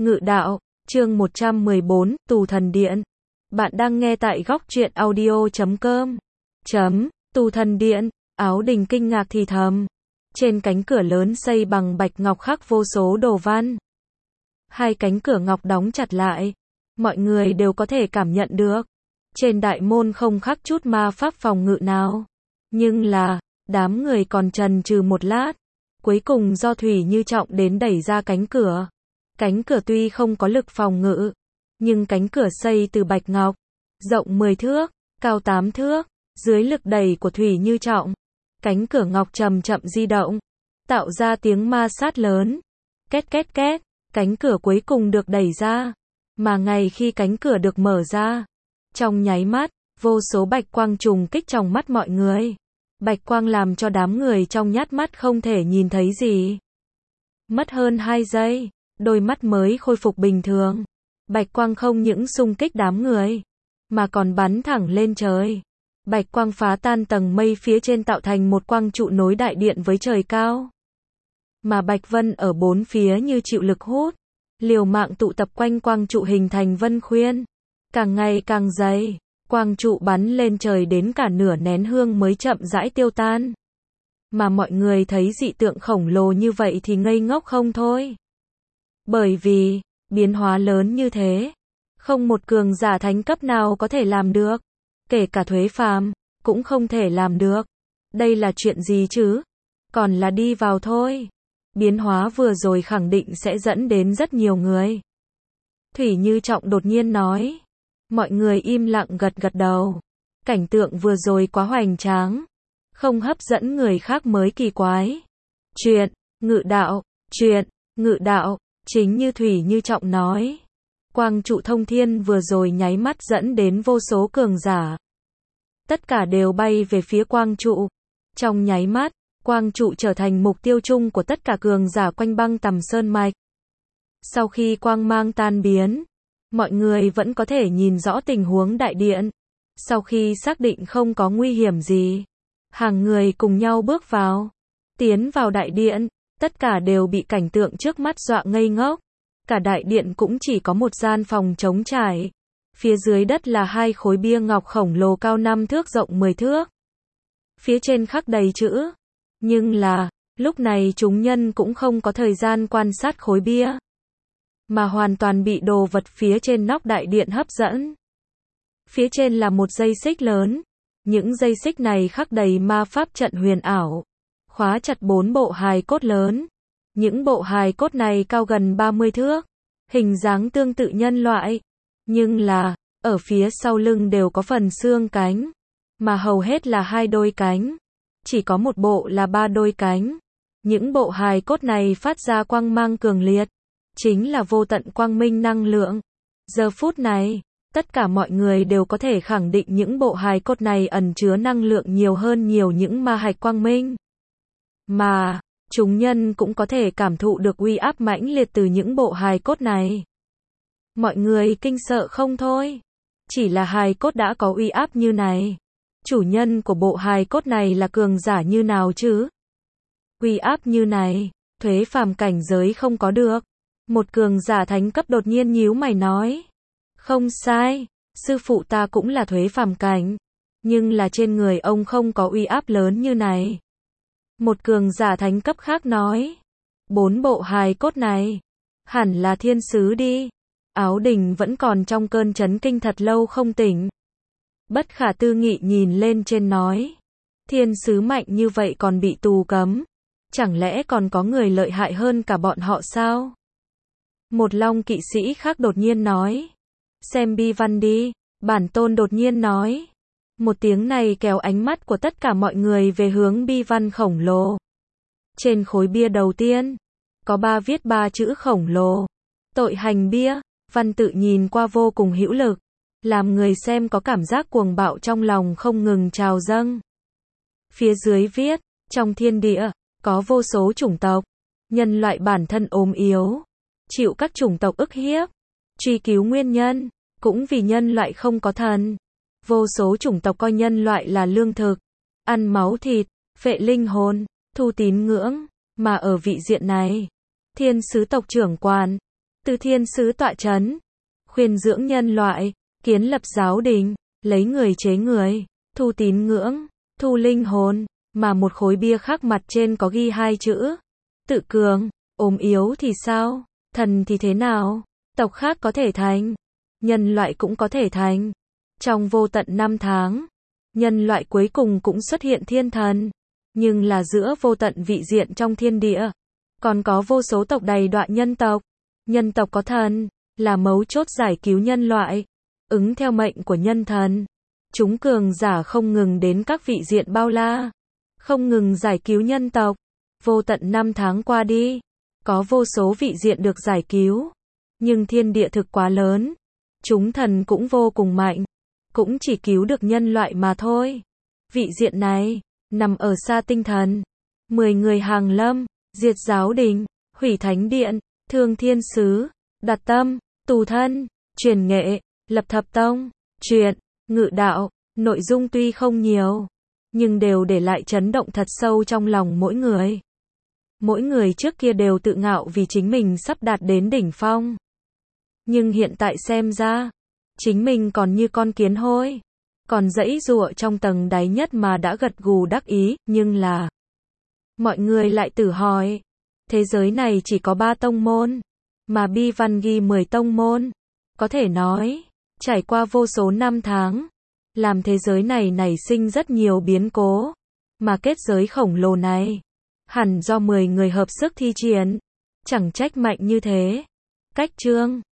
Ngự đạo, chương 114, Tù Thần Điện. Bạn đang nghe tại góc truyện audio.com. Tù Thần Điện, Áo Đình kinh ngạc thì thầm. Trên cánh cửa lớn xây bằng bạch ngọc khắc vô số đồ văn. Hai cánh cửa ngọc đóng chặt lại. Mọi người đều có thể cảm nhận được. Trên đại môn không khắc chút ma pháp phòng ngự nào. Nhưng là, đám người còn chần chừ một lát. Cuối cùng do Thủy Như Trọng đến đẩy ra cánh cửa. Cánh cửa tuy không có lực phòng ngự, nhưng cánh cửa xây từ bạch ngọc, rộng 10 thước, cao 8 thước, dưới lực đẩy của Thủy Như Trọng, cánh cửa ngọc chậm chậm di động, tạo ra tiếng ma sát lớn. Két két két, cánh cửa cuối cùng được đẩy ra, mà ngay khi cánh cửa được mở ra, trong nháy mắt, vô số bạch quang trùng kích trong mắt mọi người. Bạch quang làm cho đám người trong nhát mắt không thể nhìn thấy gì. Mất hơn 2 giây, đôi mắt mới khôi phục bình thường. Bạch quang không những xung kích đám người, mà còn bắn thẳng lên trời. Bạch quang phá tan tầng mây phía trên tạo thành một quang trụ nối đại điện với trời cao. Mà bạch vân ở bốn phía như chịu lực hút, liều mạng tụ tập quanh quang trụ hình thành vân khuyên. Càng ngày càng dày, quang trụ bắn lên trời đến cả nửa nén hương mới chậm rãi tiêu tan. Mà mọi người thấy dị tượng khổng lồ như vậy thì ngây ngốc không thôi. Bởi vì, biến hóa lớn như thế, không một cường giả thánh cấp nào có thể làm được. Kể cả Thuế Phàm cũng không thể làm được. Đây là chuyện gì chứ? Còn là đi vào thôi. Biến hóa vừa rồi khẳng định sẽ dẫn đến rất nhiều người. Thủy Như Trọng đột nhiên nói. Mọi người im lặng gật gật đầu. Cảnh tượng vừa rồi quá hoành tráng, không hấp dẫn người khác mới kỳ quái. Chuyện, ngự đạo, chính như Thủy Như Trọng nói. Quang trụ thông thiên vừa rồi nháy mắt dẫn đến vô số cường giả. Tất cả đều bay về phía quang trụ. Trong nháy mắt, quang trụ trở thành mục tiêu chung của tất cả cường giả quanh băng tầm sơn mạch. Sau khi quang mang tan biến, mọi người vẫn có thể nhìn rõ tình huống đại điện. Sau khi xác định không có nguy hiểm gì, hàng người cùng nhau bước vào. Tiến vào đại điện, tất cả đều bị cảnh tượng trước mắt dọa ngây ngốc. Cả đại điện cũng chỉ có một gian phòng trống trải. Phía dưới đất là hai khối bia ngọc khổng lồ cao 5 thước rộng 10 thước. Phía trên khắc đầy chữ. Nhưng là, lúc này chúng nhân cũng không có thời gian quan sát khối bia, mà hoàn toàn bị đồ vật phía trên nóc đại điện hấp dẫn. Phía trên là một dây xích lớn. Những dây xích này khắc đầy ma pháp trận huyền ảo, khóa chặt 4 bộ hài cốt lớn. Những bộ hài cốt này cao gần 30 thước, hình dáng tương tự nhân loại. Nhưng là, ở phía sau lưng đều có phần xương cánh, mà hầu hết là 2 đôi cánh. Chỉ có một bộ là 3 đôi cánh. Những bộ hài cốt này phát ra quang mang cường liệt, chính là vô tận quang minh năng lượng. Giờ phút này, tất cả mọi người đều có thể khẳng định những bộ hài cốt này ẩn chứa năng lượng nhiều hơn nhiều những ma hạch quang minh. Mà, chúng nhân cũng có thể cảm thụ được uy áp mãnh liệt từ những bộ hài cốt này. Mọi người kinh sợ không thôi. Chỉ là hài cốt đã có uy áp như này. Chủ nhân của bộ hài cốt này là cường giả như nào chứ? Uy áp như này, Thuế Phàm cảnh giới không có được. Một cường giả thánh cấp đột nhiên nhíu mày nói. Không sai, sư phụ ta cũng là Thuế Phàm cảnh. Nhưng là trên người ông không có uy áp lớn như này. Một cường giả thánh cấp khác nói. 4 bộ hài cốt này, hẳn là thiên sứ đi. Áo Đình vẫn còn trong cơn chấn kinh thật lâu không tỉnh. Bất khả tư nghị nhìn lên trên nói. Thiên sứ mạnh như vậy còn bị tù cấm. Chẳng lẽ còn có người lợi hại hơn cả bọn họ sao? Một long kỵ sĩ khác đột nhiên nói. Xem bi văn đi, bản tôn đột nhiên nói. Một tiếng này kéo ánh mắt của tất cả mọi người về hướng bi văn khổng lồ. Trên khối bia đầu tiên, có viết 3 chữ khổng lồ. Tội hành bia, văn tự nhìn qua vô cùng hữu lực, làm người xem có cảm giác cuồng bạo trong lòng không ngừng trào dâng. Phía dưới viết, trong thiên địa, có vô số chủng tộc, nhân loại bản thân ốm yếu, chịu các chủng tộc ức hiếp, truy cứu nguyên nhân, cũng vì nhân loại không có thần. Vô số chủng tộc coi nhân loại là lương thực, ăn máu thịt, phệ linh hồn, thu tín ngưỡng, mà ở vị diện này, thiên sứ tộc trưởng quản, từ thiên sứ tọa chấn, khuyên dưỡng nhân loại, kiến lập giáo đình, lấy người chế người, thu tín ngưỡng, thu linh hồn, mà một khối bia khắc mặt trên có ghi hai chữ, tự cường, ốm yếu thì sao, thần thì thế nào, tộc khác có thể thành, nhân loại cũng có thể thành. Trong vô tận năm tháng, nhân loại cuối cùng cũng xuất hiện thiên thần, nhưng là giữa vô tận vị diện trong thiên địa, còn có vô số tộc đầy đọa nhân tộc có thần, là mấu chốt giải cứu nhân loại, ứng theo mệnh của nhân thần. Chúng cường giả không ngừng đến các vị diện bao la, không ngừng giải cứu nhân tộc. Vô tận năm tháng qua đi, có vô số vị diện được giải cứu, nhưng thiên địa thực quá lớn, chúng thần cũng vô cùng mạnh, cũng chỉ cứu được nhân loại mà thôi. Vị diện này, nằm ở xa tinh thần, 10 người hàng lâm, diệt giáo đình, hủy thánh điện, thương thiên sứ, đặt tâm, tù thân, truyền nghệ, lập thập tông, truyện, ngự đạo, nội dung tuy không nhiều, nhưng đều để lại chấn động thật sâu trong lòng mỗi người. Mỗi người trước kia đều tự ngạo vì chính mình sắp đạt đến đỉnh phong. Nhưng hiện tại xem ra, chính mình còn như con kiến hôi, còn giãy giụa trong tầng đáy nhất mà đã gật gù đắc ý, nhưng là mọi người lại tự hỏi, thế giới này chỉ có 3 tông môn, mà Bi Văn ghi 10 tông môn. Có thể nói, trải qua vô số năm tháng, làm thế giới này nảy sinh rất nhiều biến cố, mà kết giới khổng lồ này, hẳn do 10 người hợp sức thi triển, chẳng trách mạnh như thế. Cách chương